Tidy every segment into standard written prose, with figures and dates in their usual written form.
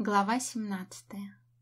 Глава 17.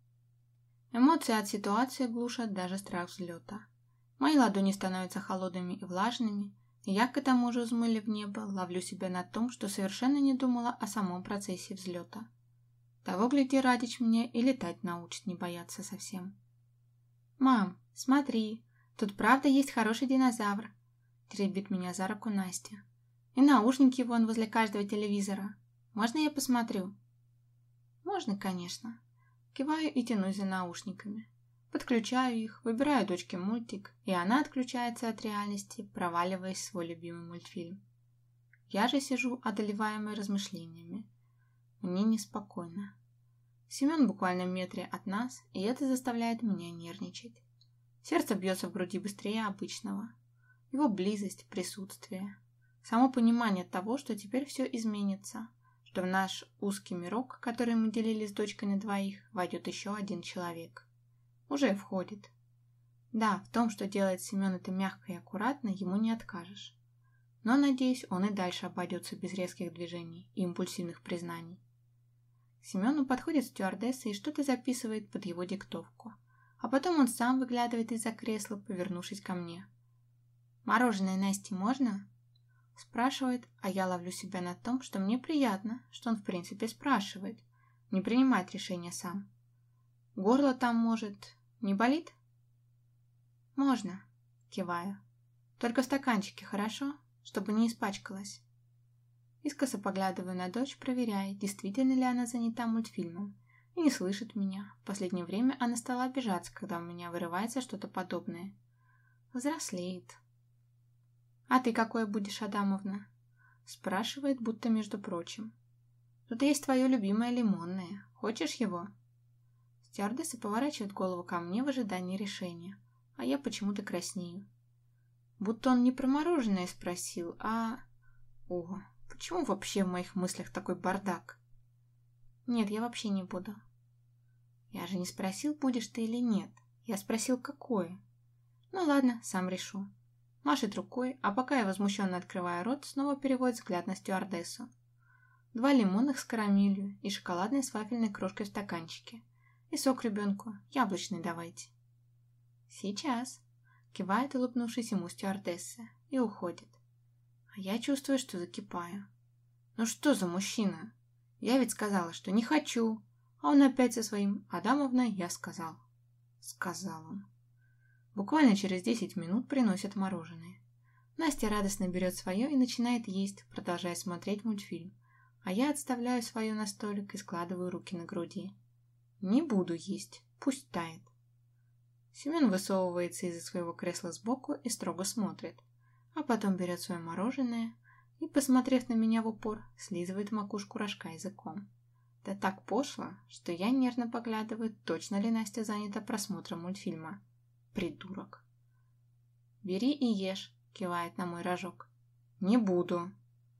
Эмоции от ситуации глушат даже страх взлета. Мои ладони становятся холодными и влажными, и я, к этому же взмыли в небо, ловлю себя на том, что совершенно не думала о самом процессе взлета. Того, гляди, Радич мне и летать научит не бояться совсем. «Мам, смотри, тут правда есть хороший динозавр», — теребит меня за руку Настя. «И наушники вон возле каждого телевизора. Можно я посмотрю?» «Можно, конечно». Киваю и тянусь за наушниками. Подключаю их, выбираю дочке мультик, и она отключается от реальности, проваливаясь в свой любимый мультфильм. Я же сижу, одолеваемой размышлениями. Мне неспокойно. Семен буквально в метре от нас, и это заставляет меня нервничать. Сердце бьется в груди быстрее обычного. Его близость, присутствие. Само понимание того, что теперь все изменится, что в наш узкий мирок, который мы делили с дочкой на двоих, войдет еще один человек. Уже входит. Да, в том, что делает Семен это мягко и аккуратно, ему не откажешь. Но, надеюсь, он и дальше обойдется без резких движений и импульсивных признаний. К Семену подходит стюардесса и что-то записывает под его диктовку. А потом он сам выглядывает из-за кресла, повернувшись ко мне. «Мороженое Насте можно?» Спрашивает, а я ловлю себя на том, что мне приятно, что он в принципе спрашивает, не принимает решения сам. Горло там, может, не болит? Можно, киваю. Только в стаканчике, хорошо? Чтобы не испачкалась. Искоса поглядываю на дочь, проверяя, действительно ли она занята мультфильмом, и не слышит меня. В последнее время она стала обижаться, когда у меня вырывается что-то подобное. Взрослеет. «А ты какое будешь, Адамовна?» Спрашивает, будто между прочим. «Тут есть твое любимое лимонное. Хочешь его?» Стюардесса поворачивает голову ко мне в ожидании решения, а я почему-то краснею. Будто он не про мороженое спросил, а... Ого, почему вообще в моих мыслях такой бардак? «Нет, я вообще не буду». «Я же не спросил, будешь ты или нет. Я спросил, какое». «Ну ладно, сам решу». Машет рукой, а пока я возмущенно открываю рот, снова переводит взгляд на стюардессу. 2 лимонных с карамелью и шоколадной с вафельной крошкой в стаканчике. И сок ребенку, яблочный давайте. Сейчас, кивает, улыбнувшись ему стюардесса, и уходит. А я чувствую, что закипаю. Ну что за мужчина? Я ведь сказала, что не хочу, а он опять со своим «Адамовна, я сказал». Сказал он. Буквально через 10 минут приносят мороженое. Настя радостно берет свое и начинает есть, продолжая смотреть мультфильм, а я отставляю свое на столик и складываю руки на груди. Не буду есть, пусть тает. Семен высовывается из-за своего кресла сбоку и строго смотрит, а потом берет свое мороженое и, посмотрев на меня в упор, слизывает макушку рожка языком. Да так пошло, что я нервно поглядываю, точно ли Настя занята просмотром мультфильма. Придурок. «Бери и ешь», — кивает на мой рожок. «Не буду».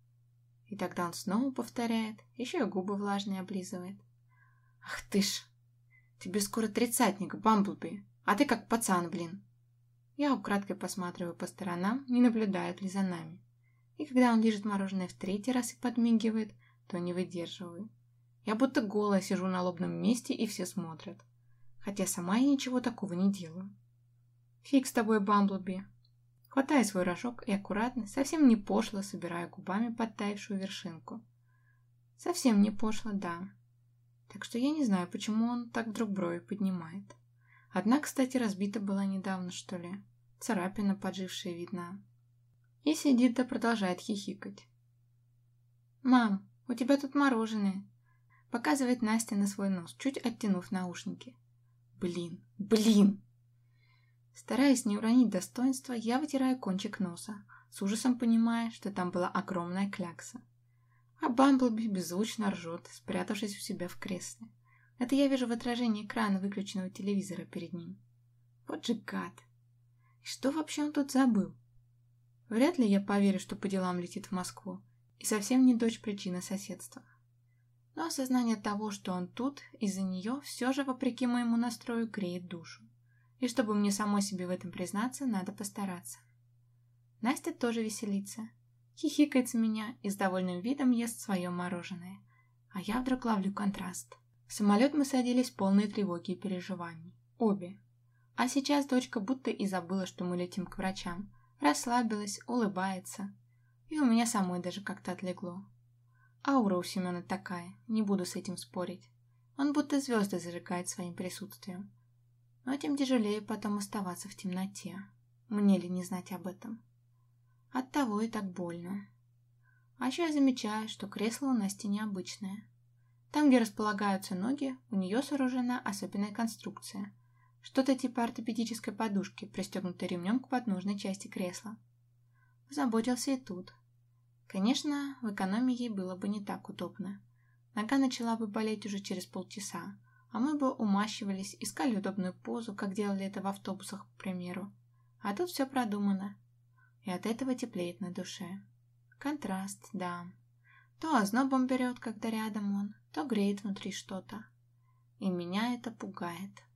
И тогда он снова повторяет, еще и губы влажные облизывает. «Ах ты ж! Тебе скоро 30-ник, Бамблби, а ты как пацан, блин!» Я украдкой посматриваю по сторонам, не наблюдают ли за нами. И когда он лижет мороженое в 3-й раз и подмигивает, то не выдерживаю. Я будто голая сижу на лобном месте, и все смотрят. Хотя сама я ничего такого не делаю. «Фиг с тобой, Бамблби!» Хватаю свой рожок и аккуратно, совсем не пошло, собираю губами подтаявшую вершинку. Совсем не пошло, да. Так что я не знаю, почему он так вдруг брови поднимает. Одна, кстати, разбита была недавно, что ли. Царапина поджившая видна. И сидит да продолжает хихикать. «Мам, у тебя тут мороженое!» Показывает Настя на свой нос, чуть оттянув наушники. Блин! Стараясь не уронить достоинства, я вытираю кончик носа, с ужасом понимая, что там была огромная клякса. А Бамблби беззвучно ржет, спрятавшись у себя в кресле. Это я вижу в отражении экрана выключенного телевизора перед ним. Вот же гад! И что вообще он тут забыл? Вряд ли я поверю, что по делам летит в Москву, и совсем не дочь причины соседства. Но осознание того, что он тут, из-за нее, все же, вопреки моему настрою, греет душу. И чтобы мне самой себе в этом признаться, надо постараться. Настя тоже веселится. Хихикает с меня и с довольным видом ест свое мороженое. А я вдруг ловлю контраст. В самолет мы садились полные тревоги и переживаний. Обе. А сейчас дочка будто и забыла, что мы летим к врачам. Расслабилась, улыбается. И у меня самой даже как-то отлегло. Аура у Семена такая, не буду с этим спорить. Он будто звезды зажигает своим присутствием. Но тем тяжелее потом оставаться в темноте. Мне ли не знать об этом? Оттого и так больно. А еще я замечаю, что кресло у Насти необычное. Там, где располагаются ноги, у нее сооружена особенная конструкция. Что-то типа ортопедической подушки, пристегнутой ремнем к подножной части кресла. Заботился и тут. Конечно, в экономии ей было бы не так удобно. Нога начала бы болеть уже через полчаса, а мы бы умащивались, искали удобную позу, как делали это в автобусах, к примеру. А тут все продумано. И от этого теплеет на душе. Контраст, да. То ознобом берет, когда рядом он, то греет внутри что-то. И меня это пугает.